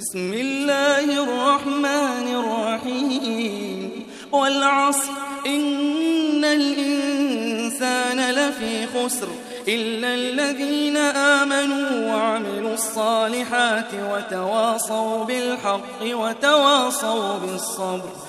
بسم الله الرحمن الرحيم والعصر إن الإنسان لفي خسر إلا الذين آمنوا وعملوا الصالحات وتواصوا بالحق وتواصوا بالصبر